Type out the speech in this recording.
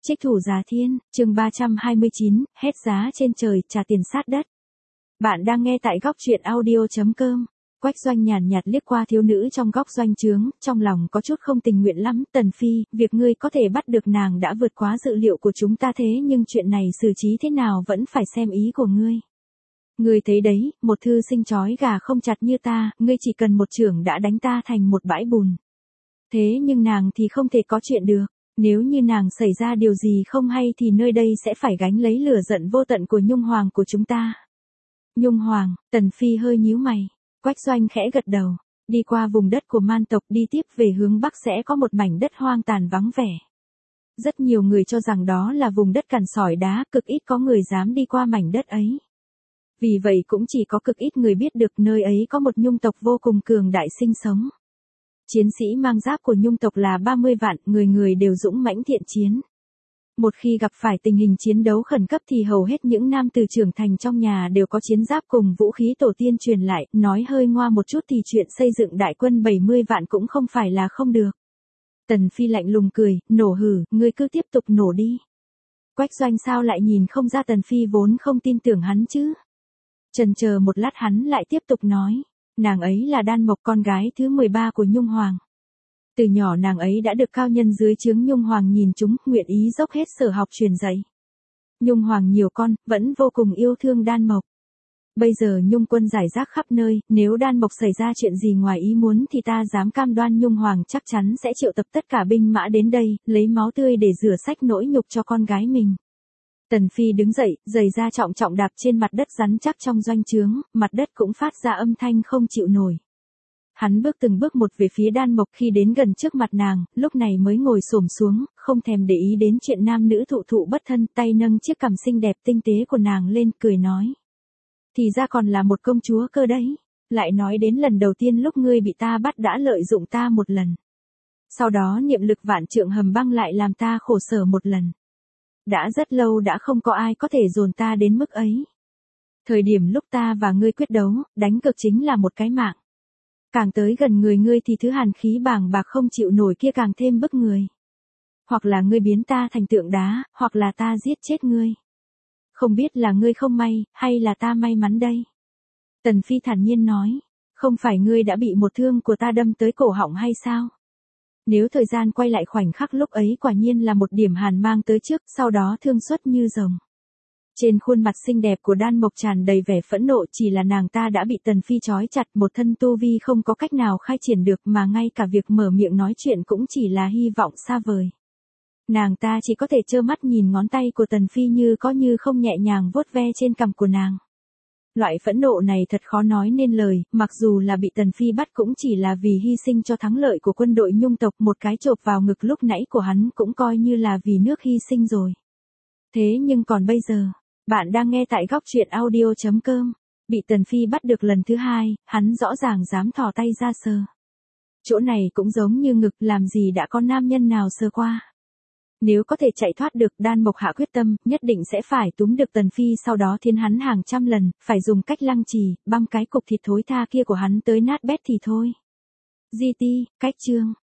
Trích thủ Giá Thiên, chương 329, hết giá trên trời, trả tiền sát đất. Bạn đang nghe tại góc truyện audio.com. Quách Doanh nhàn nhạt liếc qua thiếu nữ trong góc doanh trướng, trong lòng có chút không tình nguyện lắm. Tần Phi, việc ngươi có thể bắt được nàng đã vượt quá dự liệu của chúng ta, thế nhưng chuyện này xử trí thế nào vẫn phải xem ý của ngươi. Ngươi thấy đấy, một thư sinh trói gà không chặt như ta, ngươi chỉ cần một chưởng đã đánh ta thành một bãi bùn. Thế nhưng nàng thì không thể có chuyện được. Nếu như nàng xảy ra điều gì không hay thì nơi đây sẽ phải gánh lấy lửa giận vô tận của Nhung Hoàng của chúng ta. Nhung Hoàng, Tần Phi hơi nhíu mày. Quách Doanh khẽ gật đầu. Đi qua vùng đất của Man tộc đi tiếp về hướng Bắc sẽ có một mảnh đất hoang tàn vắng vẻ. Rất nhiều người cho rằng đó là vùng đất cằn sỏi đá, cực ít có người dám đi qua mảnh đất ấy. Vì vậy cũng chỉ có cực ít người biết được nơi ấy có một Nhung tộc vô cùng cường đại sinh sống. Chiến sĩ mang giáp của Nhung tộc là 30 vạn, người người đều dũng mãnh thiện chiến. Một khi gặp phải tình hình chiến đấu khẩn cấp thì hầu hết những nam tử trưởng thành trong nhà đều có chiến giáp cùng vũ khí tổ tiên truyền lại, nói hơi ngoa một chút thì chuyện xây dựng đại quân 70 vạn cũng không phải là không được. Tần Phi lạnh lùng cười, nổ hử, ngươi cứ tiếp tục nổ đi. Quách Doanh sao lại nhìn không ra Tần Phi vốn không tin tưởng hắn chứ? Chần chờ một lát hắn lại tiếp tục nói. Nàng ấy là Đan Mộc, con gái thứ 13 của Nhung Hoàng. Từ nhỏ nàng ấy đã được cao nhân dưới trướng Nhung Hoàng nhìn chúng, nguyện ý dốc hết sở học truyền dạy. Nhung Hoàng nhiều con, vẫn vô cùng yêu thương Đan Mộc. Bây giờ Nhung quân rải rác khắp nơi, nếu Đan Mộc xảy ra chuyện gì ngoài ý muốn thì ta dám cam đoan Nhung Hoàng chắc chắn sẽ triệu tập tất cả binh mã đến đây, lấy máu tươi để rửa sạch nỗi nhục cho con gái mình. Tần Phi đứng dậy, giày da trọng trọng đạp trên mặt đất rắn chắc trong doanh trướng, mặt đất cũng phát ra âm thanh không chịu nổi. Hắn bước từng bước một về phía Đan Mộc, khi đến gần trước mặt nàng, lúc này mới ngồi xổm xuống, không thèm để ý đến chuyện nam nữ thụ thụ bất thân, tay nâng chiếc cằm xinh đẹp tinh tế của nàng lên, cười nói. Thì ra còn là một công chúa cơ đấy, lại nói đến lần đầu tiên lúc ngươi bị ta bắt đã lợi dụng ta một lần. Sau đó niệm lực vạn trượng hầm băng lại làm ta khổ sở một lần. Đã rất lâu đã không có ai có thể dồn ta đến mức ấy. Thời điểm lúc ta và ngươi quyết đấu, đánh cược chính là một cái mạng. Càng tới gần người ngươi thì thứ hàn khí bàng bạc không chịu nổi kia càng thêm bức người. Hoặc là ngươi biến ta thành tượng đá, hoặc là ta giết chết ngươi. Không biết là ngươi không may, hay là ta may mắn đây? Tần Phi thản nhiên nói, không phải ngươi đã bị một thương của ta đâm tới cổ họng hay sao? Nếu thời gian quay lại khoảnh khắc lúc ấy quả nhiên là một điểm hàn mang tới trước, sau đó thương xuất như rồng. Trên khuôn mặt xinh đẹp của Đan Mộc tràn đầy vẻ phẫn nộ, chỉ là nàng ta đã bị Tần Phi trói chặt, một thân tu vi không có cách nào khai triển được, mà ngay cả việc mở miệng nói chuyện cũng chỉ là hy vọng xa vời. Nàng ta chỉ có thể trơ mắt nhìn ngón tay của Tần Phi như có như không nhẹ nhàng vuốt ve trên cằm của nàng. Loại phẫn nộ này thật khó nói nên lời, mặc dù là bị Tần Phi bắt cũng chỉ là vì hy sinh cho thắng lợi của quân đội Nhung tộc, một cái chộp vào ngực lúc nãy của hắn cũng coi như là vì nước hy sinh rồi. Thế nhưng còn bây giờ, bạn đang nghe tại góc truyện audio.com, bị Tần Phi bắt được lần thứ hai, hắn rõ ràng dám thò tay ra sờ. Chỗ này cũng giống như ngực, làm gì đã có nam nhân nào sờ qua. Nếu có thể chạy thoát được, Đan Mộc hạ quyết tâm, nhất định sẽ phải túm được Tần Phi, sau đó thiên hắn hàng trăm lần, phải dùng cách lăng trì, băm cái cục thịt thối tha kia của hắn tới nát bét thì thôi. GT, cách chương.